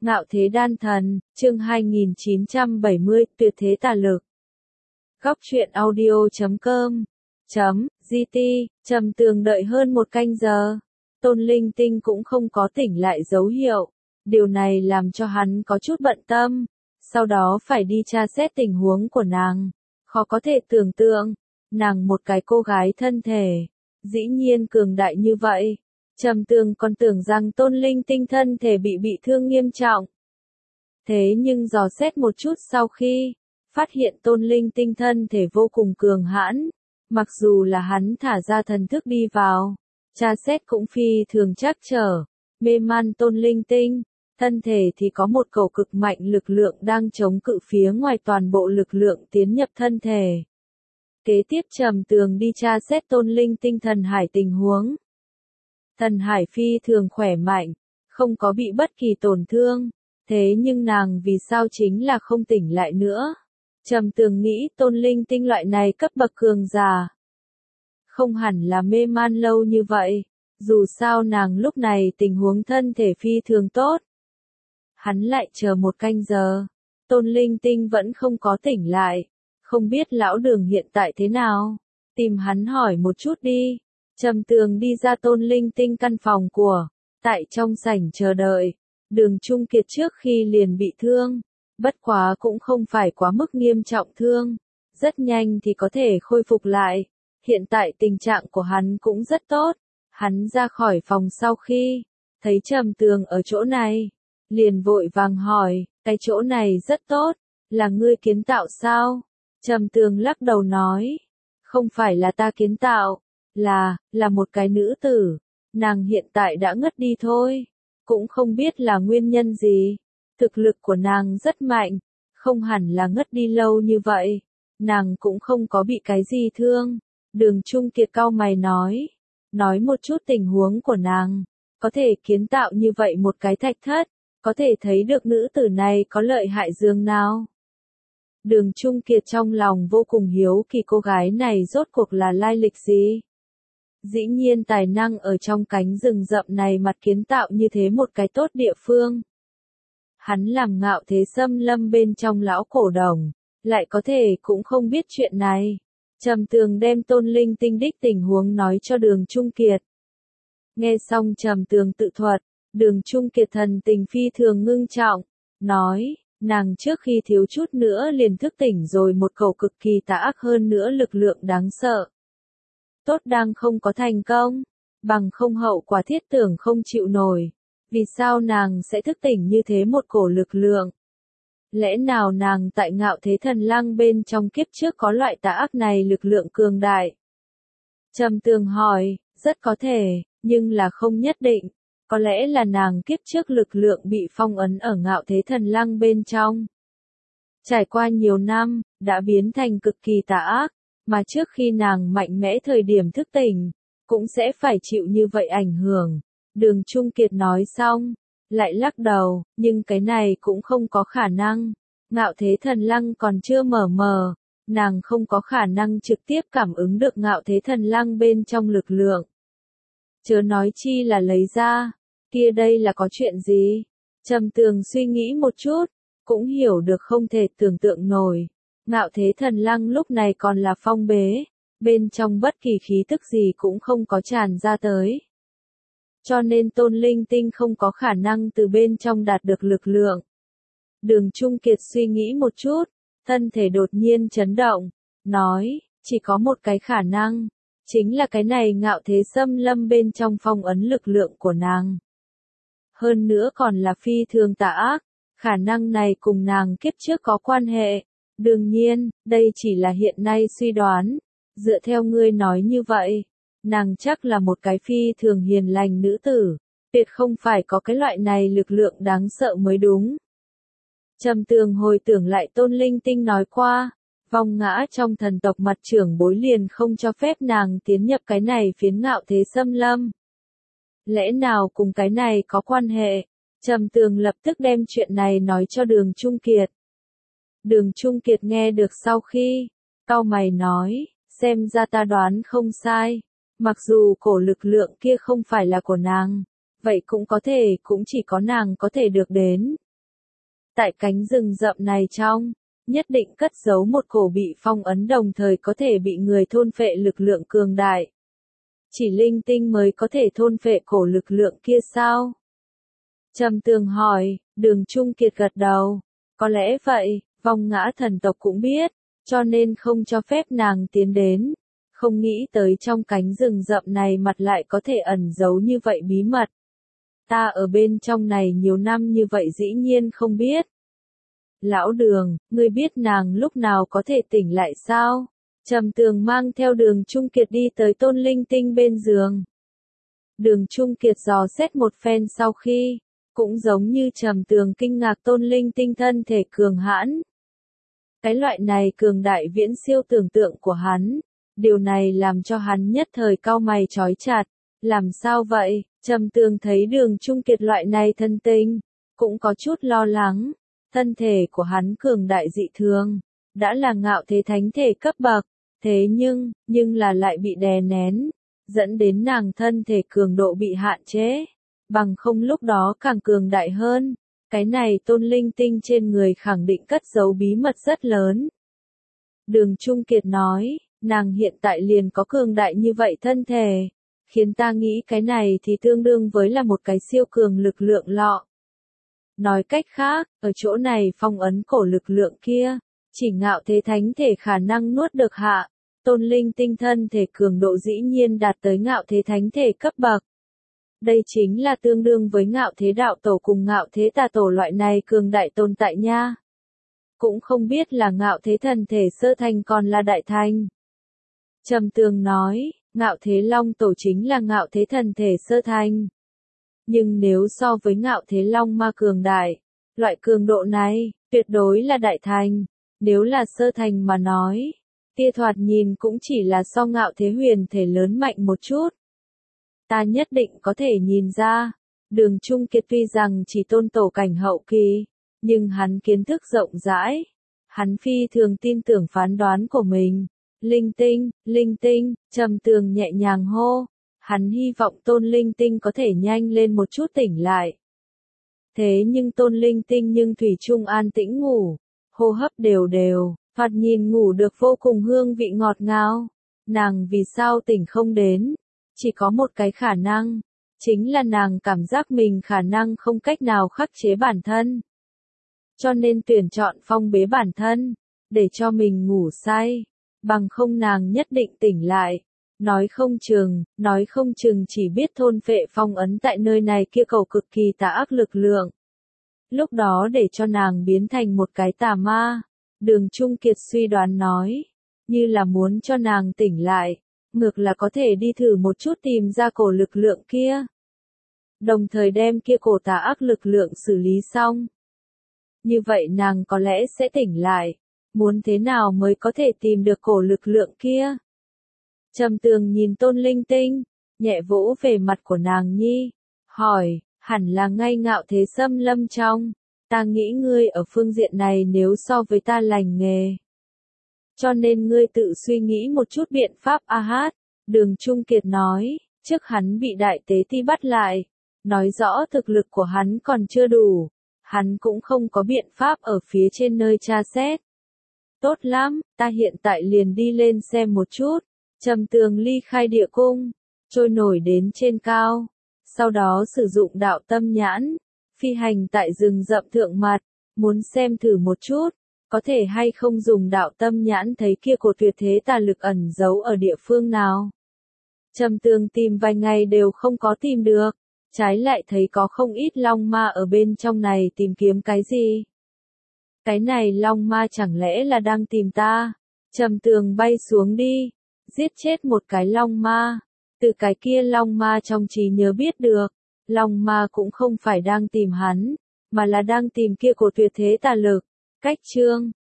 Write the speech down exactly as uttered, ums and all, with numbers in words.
Ngạo thế đan thần, chương hai nghìn chín trăm bảy mươi, tuyệt thế tà lực. Góc truyện audio chấm com chấm gt, Trầm Tường đợi hơn một canh giờ. Tôn Linh Tinh cũng không có tỉnh lại dấu hiệu. Điều này làm cho hắn có chút bận tâm. Sau đó phải đi tra xét tình huống của nàng. Khó có thể tưởng tượng, nàng một cái cô gái thân thể, dĩ nhiên cường đại như vậy. Trầm Tường còn tưởng rằng Tôn Linh Tinh thân thể bị bị thương nghiêm trọng. Thế nhưng dò xét một chút sau khi phát hiện Tôn Linh Tinh thân thể vô cùng cường hãn, mặc dù là hắn thả ra thần thức đi vào, tra xét cũng phi thường trắc trở, mê man Tôn Linh Tinh, thân thể thì có một cầu cực mạnh lực lượng đang chống cự phía ngoài toàn bộ lực lượng tiến nhập thân thể. Kế tiếp Trầm Tường đi tra xét Tôn Linh Tinh thần hải tình huống. Thần hải phi thường khỏe mạnh, không có bị bất kỳ tổn thương, thế nhưng nàng vì sao chính là không tỉnh lại nữa. Trầm Tường nghĩ Tôn Linh Tinh loại này cấp bậc cường giả, không hẳn là mê man lâu như vậy, dù sao nàng lúc này tình huống thân thể phi thường tốt. Hắn lại chờ một canh giờ, Tôn Linh Tinh vẫn không có tỉnh lại, không biết lão Đường hiện tại thế nào, tìm hắn hỏi một chút đi. Trầm Tường đi ra Tôn Linh Tinh căn phòng của, tại trong sảnh chờ đợi. Đường Trung Kiệt trước khi liền bị thương, bất quá cũng không phải quá mức nghiêm trọng thương, rất nhanh thì có thể khôi phục lại. Hiện tại tình trạng của hắn cũng rất tốt. Hắn ra khỏi phòng sau khi thấy Trầm Tường ở chỗ này, liền vội vàng hỏi, cái chỗ này rất tốt, là ngươi kiến tạo sao? Trầm Tường lắc đầu nói, không phải là ta kiến tạo, là, là một cái nữ tử, nàng hiện tại đã ngất đi thôi, cũng không biết là nguyên nhân gì. Thực lực của nàng rất mạnh, không hẳn là ngất đi lâu như vậy, nàng cũng không có bị cái gì thương. Đường Trung Kiệt cau mày nói, nói một chút tình huống của nàng, có thể kiến tạo như vậy một cái thạch thất, có thể thấy được nữ tử này có lợi hại dường nào. Đường Trung Kiệt trong lòng vô cùng hiếu kỳ cô gái này rốt cuộc là lai lịch gì. Dĩ nhiên tài năng ở trong cánh rừng rậm này mặt kiến tạo như thế một cái tốt địa phương. Hắn làm Ngạo Thế Xâm Lâm bên trong lão cổ đồng, lại có thể cũng không biết chuyện này. Trầm Tường đem Tôn Linh Tinh đích tình huống nói cho Đường Trung Kiệt. Nghe xong Trầm Tường tự thuật, Đường Trung Kiệt thần tình phi thường ngưng trọng, nói, nàng trước khi thiếu chút nữa liền thức tỉnh rồi một cầu cực kỳ tà ác hơn nữa lực lượng đáng sợ. Tốt đang không có thành công, bằng không hậu quả thiết tưởng không chịu nổi. Vì sao nàng sẽ thức tỉnh như thế một cổ lực lượng? Lẽ nào nàng tại Ngạo Thế Thần Lăng bên trong kiếp trước có loại tà ác này lực lượng cường đại? Trầm Tường hỏi, rất có thể, nhưng là không nhất định. Có lẽ là nàng kiếp trước lực lượng bị phong ấn ở Ngạo Thế Thần Lăng bên trong. Trải qua nhiều năm, đã biến thành cực kỳ tà ác, mà trước khi nàng mạnh mẽ thời điểm thức tỉnh, cũng sẽ phải chịu như vậy ảnh hưởng. Đường Trung Kiệt nói xong, lại lắc đầu, nhưng cái này cũng không có khả năng. Ngạo Thế Thần Lăng còn chưa mở mờ, nàng không có khả năng trực tiếp cảm ứng được Ngạo Thế Thần Lăng bên trong lực lượng. Chớ nói chi là lấy ra, kia đây là có chuyện gì? Trầm Tường suy nghĩ một chút, cũng hiểu được không thể tưởng tượng nổi. Ngạo Thế Thần Lăng lúc này còn là phong bế, bên trong bất kỳ khí tức gì cũng không có tràn ra tới. Cho nên Tôn Linh Tinh không có khả năng từ bên trong đạt được lực lượng. Đường Trung Kiệt suy nghĩ một chút, thân thể đột nhiên chấn động, nói, chỉ có một cái khả năng, chính là cái này Ngạo Thế Xâm Lâm bên trong phong ấn lực lượng của nàng. Hơn nữa còn là phi thường tà ác, khả năng này cùng nàng kiếp trước có quan hệ. Đương nhiên, đây chỉ là hiện nay suy đoán, dựa theo ngươi nói như vậy. Nàng chắc là một cái phi thường hiền lành nữ tử, tuyệt không phải có cái loại này lực lượng đáng sợ mới đúng. Trầm Tường hồi tưởng lại Tôn Linh Tinh nói qua, vong ngã trong thần tộc mặt trưởng bối liền không cho phép nàng tiến nhập cái này phiến Ngạo Thế Xâm Lâm. Lẽ nào cùng cái này có quan hệ? Trầm Tường lập tức đem chuyện này nói cho Đường Trung Kiệt. Đường Trung Kiệt nghe được sau khi, cau mày nói, xem ra ta đoán không sai. Mặc dù cổ lực lượng kia không phải là của nàng, vậy cũng có thể cũng chỉ có nàng có thể được đến. Tại cánh rừng rậm này trong, nhất định cất giấu một cổ bị phong ấn đồng thời có thể bị người thôn phệ lực lượng cường đại. Chỉ linh tinh mới có thể thôn phệ cổ lực lượng kia sao? Trầm Tường hỏi, Đường Trung Kiệt gật đầu. Có lẽ vậy, vong ngã thần tộc cũng biết, cho nên không cho phép nàng tiến đến. Không nghĩ tới trong cánh rừng rậm này mặt lại có thể ẩn giấu như vậy bí mật. Ta ở bên trong này nhiều năm như vậy dĩ nhiên không biết. Lão Đường, ngươi biết nàng lúc nào có thể tỉnh lại sao? Trầm Tường mang theo Đường Trung Kiệt đi tới Tôn Linh Tinh bên giường. Đường Trung Kiệt dò xét một phen sau khi, cũng giống như Trầm Tường kinh ngạc Tôn Linh Tinh thân thể cường hãn. Cái loại này cường đại viễn siêu tưởng tượng của hắn, điều này làm cho hắn nhất thời cau mày chói chặt. Làm sao vậy? Trầm Tường thấy Đường Trung Kiệt loại này thân tinh, cũng có chút lo lắng. Thân thể của hắn cường đại dị thường, đã là ngạo thế thánh thể cấp bậc, thế nhưng, nhưng là lại bị đè nén, dẫn đến nàng thân thể cường độ bị hạn chế, bằng không lúc đó càng cường đại hơn. Cái này Tôn Linh Tinh trên người khẳng định cất giấu bí mật rất lớn. Đường Trung Kiệt nói, nàng hiện tại liền có cường đại như vậy thân thể, khiến ta nghĩ cái này thì tương đương với là một cái siêu cường lực lượng lọ. Nói cách khác, ở chỗ này phong ấn cổ lực lượng kia, chỉ ngạo thế thánh thể khả năng nuốt được hạ. Tôn Linh Tinh thân thể cường độ dĩ nhiên đạt tới ngạo thế thánh thể cấp bậc. Đây chính là tương đương với ngạo thế đạo tổ cùng ngạo thế tà tổ loại này cường đại tồn tại nha. Cũng không biết là ngạo thế thần thể sơ thành còn là đại thành. Trầm Tường nói, ngạo thế long tổ chính là ngạo thế thần thể sơ thành. Nhưng nếu so với ngạo thế long ma cường đại, loại cường độ này, tuyệt đối là đại thành. Nếu là sơ thành mà nói, kia thoạt nhìn cũng chỉ là so ngạo thế huyền thể lớn mạnh một chút. Ta nhất định có thể nhìn ra, Đường Trung Kiệt tuy rằng chỉ tôn tổ cảnh hậu kỳ, nhưng hắn kiến thức rộng rãi. Hắn phi thường tin tưởng phán đoán của mình. Linh Tinh, Linh Tinh, Trầm Tường nhẹ nhàng hô. Hắn hy vọng Tôn Linh Tinh có thể nhanh lên một chút tỉnh lại. Thế nhưng Tôn Linh Tinh nhưng thủy chung an tĩnh ngủ, hô hấp đều đều, thoạt nhìn ngủ được vô cùng hương vị ngọt ngào. Nàng vì sao tỉnh không đến? Chỉ có một cái khả năng, chính là nàng cảm giác mình khả năng không cách nào khắc chế bản thân. Cho nên tuyển chọn phong bế bản thân, để cho mình ngủ say, bằng không nàng nhất định tỉnh lại. Nói không chừng, nói không chừng chỉ biết thôn phệ phong ấn tại nơi này kia cầu cực kỳ tà ác lực lượng. Lúc đó để cho nàng biến thành một cái tà ma. Đường Trung Kiệt suy đoán nói, như là muốn cho nàng tỉnh lại, ngược là có thể đi thử một chút tìm ra cổ lực lượng kia. Đồng thời đem kia cổ tà ác lực lượng xử lý xong. Như vậy nàng có lẽ sẽ tỉnh lại. Muốn thế nào mới có thể tìm được cổ lực lượng kia? Trầm Tường nhìn Tôn Linh Tinh, nhẹ vỗ về mặt của nàng nhi, hỏi, hẳn là ngay ngạo thế xâm lâm trong. Ta nghĩ ngươi ở phương diện này nếu so với ta lành nghề. Cho nên ngươi tự suy nghĩ một chút biện pháp a hát. Đường Trung Kiệt nói, trước hắn bị đại tế ti bắt lại. Nói rõ thực lực của hắn còn chưa đủ. Hắn cũng không có biện pháp ở phía trên nơi tra xét. Tốt lắm, ta hiện tại liền đi lên xem một chút. Trầm Tường ly khai địa cung, trôi nổi đến trên cao. Sau đó sử dụng đạo tâm nhãn, phi hành tại rừng rậm thượng mặt, muốn xem thử một chút, có thể hay không dùng đạo tâm nhãn thấy kia cổ tuyệt thế tà lực ẩn giấu ở địa phương nào. Trầm Tường tìm vài ngày đều không có tìm được, trái lại thấy có không ít long ma ở bên trong này tìm kiếm cái gì. Cái này long ma chẳng lẽ là đang tìm ta? Trầm Tường bay xuống đi, giết chết một cái long ma. Từ cái kia long ma trong trí nhớ biết được, long ma cũng không phải đang tìm hắn, mà là đang tìm kia cổ tuyệt thế tà lực. Cách chương